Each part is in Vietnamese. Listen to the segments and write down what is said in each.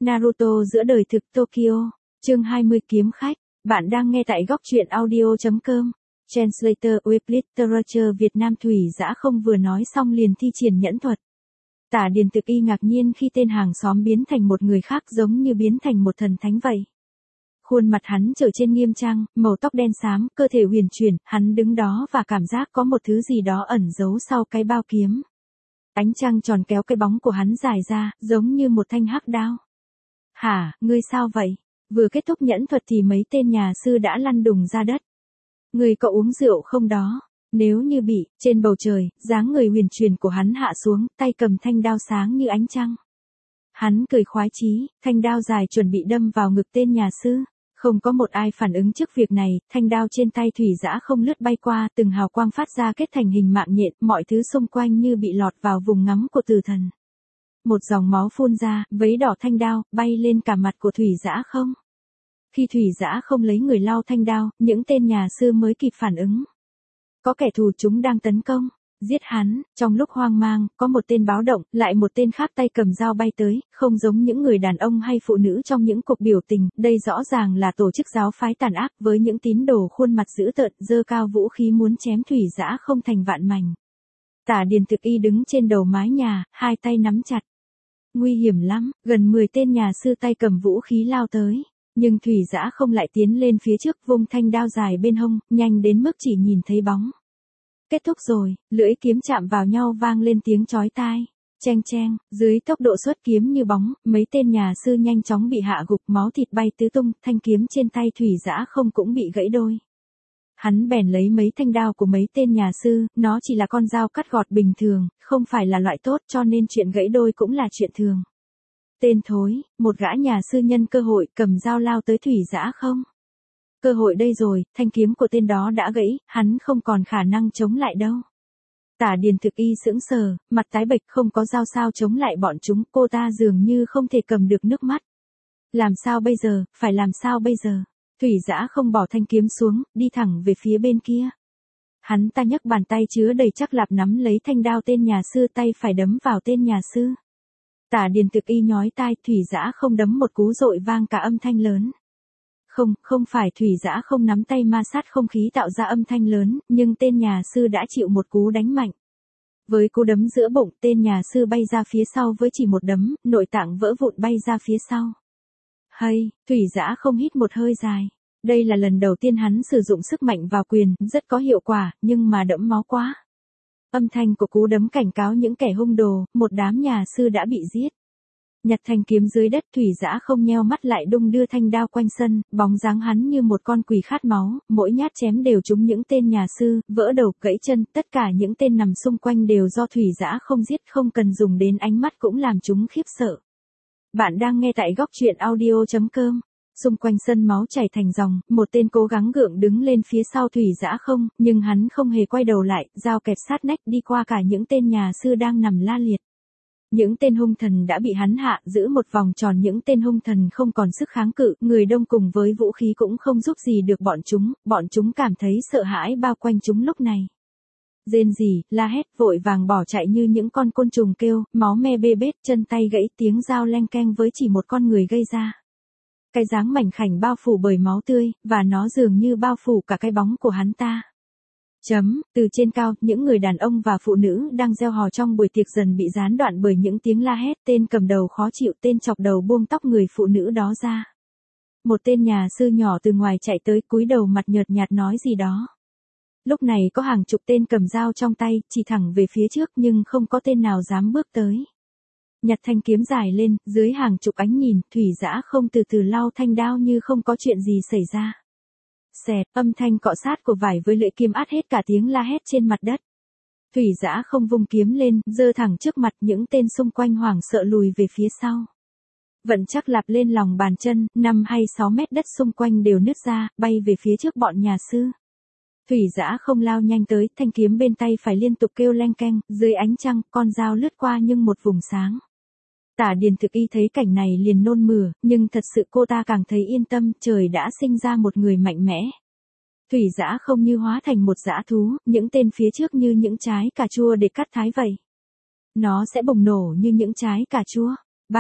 Naruto giữa đời thực Tokyo, chương 20 kiếm khách, bạn đang nghe tại góc truyện audio.com. Translator with Literature Việt Nam Thủy Dã không vừa nói xong liền thi triển nhẫn thuật. Tả Điền Thực Y ngạc nhiên khi tên hàng xóm biến thành một người khác giống như biến thành một thần thánh vậy. Khuôn mặt hắn trở trên nghiêm trang, màu tóc đen xám, cơ thể huyền chuyển, hắn đứng đó và cảm giác có một thứ gì đó ẩn giấu sau cái bao kiếm. Ánh trăng tròn kéo cái bóng của hắn dài ra, giống như một thanh hắc đao. Hả, ngươi sao vậy? Vừa kết thúc nhẫn thuật thì mấy tên nhà sư đã lăn đùng ra đất. Ngươi có uống rượu không đó? Nếu như bị, trên bầu trời, dáng người huyền chuyển của hắn hạ xuống, tay cầm thanh đao sáng như ánh trăng. Hắn cười khoái chí, thanh đao dài chuẩn bị đâm vào ngực tên nhà sư. Không có một ai phản ứng trước việc này, thanh đao trên tay Thủy Dã không lướt bay qua, từng hào quang phát ra kết thành hình mạng nhện, mọi thứ xung quanh như bị lọt vào vùng ngắm của tử thần. Một dòng máu phun ra, vấy đỏ thanh đao, bay lên cả mặt của Thủy Dã không. Khi Thủy Dã không lấy người lau thanh đao, những tên nhà sư mới kịp phản ứng. Có kẻ thù chúng đang tấn công. Giết hắn, trong lúc hoang mang, có một tên báo động, lại một tên khác tay cầm dao bay tới, không giống những người đàn ông hay phụ nữ trong những cuộc biểu tình, đây rõ ràng là tổ chức giáo phái tàn ác với những tín đồ khuôn mặt dữ tợn, giơ cao vũ khí muốn chém Thủy Dã không thành vạn mảnh. Tả Điền Thực Y đứng trên đầu mái nhà, hai tay nắm chặt. Nguy hiểm lắm, gần 10 tên nhà sư tay cầm vũ khí lao tới, nhưng Thủy Dã không lại tiến lên phía trước vung thanh đao dài bên hông, nhanh đến mức chỉ nhìn thấy bóng. Kết thúc rồi, lưỡi kiếm chạm vào nhau vang lên tiếng chói tai. Cheng cheng, dưới tốc độ xuất kiếm như bóng, mấy tên nhà sư nhanh chóng bị hạ gục, máu thịt bay tứ tung, thanh kiếm trên tay Thủy Dã không cũng bị gãy đôi. Hắn bèn lấy mấy thanh đao của mấy tên nhà sư, nó chỉ là con dao cắt gọt bình thường, không phải là loại tốt cho nên chuyện gãy đôi cũng là chuyện thường. Tên thối, một gã nhà sư nhân cơ hội cầm dao lao tới Thủy Dã không. Cơ hội đây rồi, thanh kiếm của tên đó đã gãy, hắn không còn khả năng chống lại đâu. Tả Điền Thực Y sững sờ, mặt tái bệch không có dao sao chống lại bọn chúng, cô ta dường như không thể cầm được nước mắt. Làm sao bây giờ, phải làm sao bây giờ? Thủy Dã không bỏ thanh kiếm xuống, đi thẳng về phía bên kia. Hắn ta nhấc bàn tay chứa đầy chắc lạp nắm lấy thanh đao tên nhà sư, tay phải đấm vào tên nhà sư. Tả Điền Thực Y nhói tai, Thủy Dã không đấm một cú dội vang cả âm thanh lớn. Không phải Thủy Dã không nắm tay ma sát không khí tạo ra âm thanh lớn, nhưng tên nhà sư đã chịu một cú đánh mạnh. Với cú đấm giữa bụng, tên nhà sư bay ra phía sau với chỉ một đấm, nội tạng vỡ vụn bay ra phía sau. Hay, Thủy Dã không hít một hơi dài. Đây là lần đầu tiên hắn sử dụng sức mạnh vào quyền, rất có hiệu quả, nhưng mà đẫm máu quá. Âm thanh của cú đấm cảnh cáo những kẻ hung đồ, một đám nhà sư đã bị giết. Nhặt thanh kiếm dưới đất, Thủy Dã không nheo mắt lại đung đưa thanh đao quanh sân, bóng dáng hắn như một con quỷ khát máu, mỗi nhát chém đều trúng những tên nhà sư, vỡ đầu, gãy chân, tất cả những tên nằm xung quanh đều do Thủy Dã không giết, không cần dùng đến ánh mắt cũng làm chúng khiếp sợ. Bạn đang nghe tại góc truyện audio.com. Xung quanh sân máu chảy thành dòng, một tên cố gắng gượng đứng lên phía sau Thủy Dã không, nhưng hắn không hề quay đầu lại, dao kẹp sát nách đi qua cả những tên nhà sư đang nằm la liệt. Những tên hung thần đã bị hắn hạ, giữ một vòng tròn, những tên hung thần không còn sức kháng cự, người đông cùng với vũ khí cũng không giúp gì được bọn chúng cảm thấy sợ hãi bao quanh chúng lúc này. Rên rỉ, la hét, vội vàng bỏ chạy như những con côn trùng kêu, máu me bê bết, chân tay gãy, tiếng dao leng keng với chỉ một con người gây ra. Cái dáng mảnh khảnh bao phủ bởi máu tươi, và nó dường như bao phủ cả cái bóng của hắn ta. Từ trên cao, những người đàn ông và phụ nữ đang reo hò trong buổi tiệc dần bị gián đoạn bởi những tiếng la hét, tên cầm đầu khó chịu, tên chọc đầu buông tóc người phụ nữ đó ra. Một tên nhà sư nhỏ từ ngoài chạy tới, cúi đầu mặt nhợt nhạt nói gì đó. Lúc này có hàng chục tên cầm dao trong tay, chỉ thẳng về phía trước nhưng không có tên nào dám bước tới. Nhặt thanh kiếm dài lên, dưới hàng chục ánh nhìn, Thủy Dã không từ từ lau thanh đao như không có chuyện gì xảy ra. Xẹt, âm thanh cọ sát của vải với lưỡi kiếm át hết cả tiếng la hét trên mặt đất. Thủy Dã không vung kiếm lên, giơ thẳng trước mặt, những tên xung quanh hoảng sợ lùi về phía sau. Vận chắc lạp lên lòng bàn chân, 5 hay 6 mét đất xung quanh đều nứt ra, bay về phía trước bọn nhà sư. Thủy Dã không lao nhanh tới, thanh kiếm bên tay phải liên tục kêu leng keng, dưới ánh trăng, con dao lướt qua nhưng một vùng sáng. Tả Điền Thực Y thấy cảnh này liền nôn mửa, nhưng thật sự cô ta càng thấy yên tâm, trời đã sinh ra một người mạnh mẽ. Thủy Dã không như hóa thành một dã thú, những tên phía trước như những trái cà chua để cắt thái vậy. Nó sẽ bùng nổ như những trái cà chua.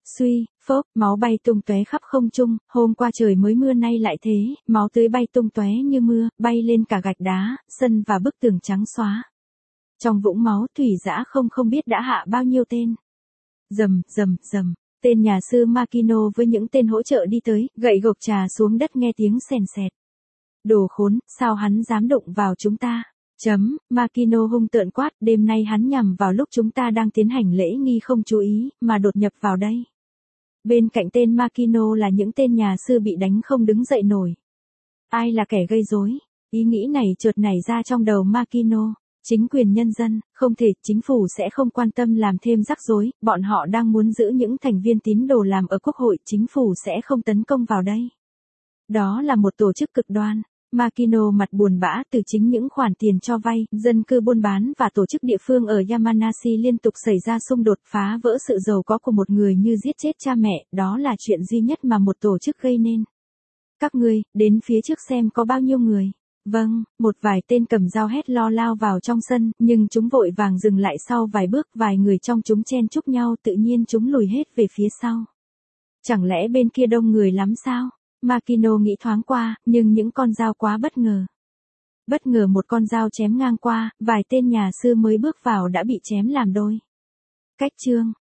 Suy, phốc, máu bay tung tóe khắp không trung, hôm qua trời mới mưa nay lại thế, máu tươi bay tung tóe như mưa, bay lên cả gạch đá, sân và bức tường trắng xóa. Trong vũng máu Thủy Dã không biết đã hạ bao nhiêu tên. Rầm, rầm, rầm, tên nhà sư Makino với những tên hỗ trợ đi tới, gậy gộc trà xuống đất nghe tiếng sèn sẹt. Đồ khốn, sao hắn dám đụng vào chúng ta? Makino hung tợn quát, đêm nay hắn nhằm vào lúc chúng ta đang tiến hành lễ nghi không chú ý, mà đột nhập vào đây. Bên cạnh tên Makino là những tên nhà sư bị đánh không đứng dậy nổi. Ai là kẻ gây rối? Ý nghĩ này chợt nảy ra trong đầu Makino. Chính quyền nhân dân, không thể, chính phủ sẽ không quan tâm làm thêm rắc rối, bọn họ đang muốn giữ những thành viên tín đồ làm ở quốc hội, chính phủ sẽ không tấn công vào đây. Đó là một tổ chức cực đoan. Makino mặt buồn bã từ chính những khoản tiền cho vay, dân cư buôn bán và tổ chức địa phương ở Yamanashi liên tục xảy ra xung đột phá vỡ sự giàu có của một người như giết chết cha mẹ, đó là chuyện duy nhất mà một tổ chức gây nên. Các ngươi, đến phía trước xem có bao nhiêu người. Vâng, một vài tên cầm dao hét lo lao vào trong sân, nhưng chúng vội vàng dừng lại sau vài bước, vài người trong chúng chen chúc nhau tự nhiên chúng lùi hết về phía sau. Chẳng lẽ bên kia đông người lắm sao? Makino nghĩ thoáng qua, nhưng những con dao quá bất ngờ. Bất ngờ một con dao chém ngang qua, vài tên nhà sư mới bước vào đã bị chém làm đôi. Cách chương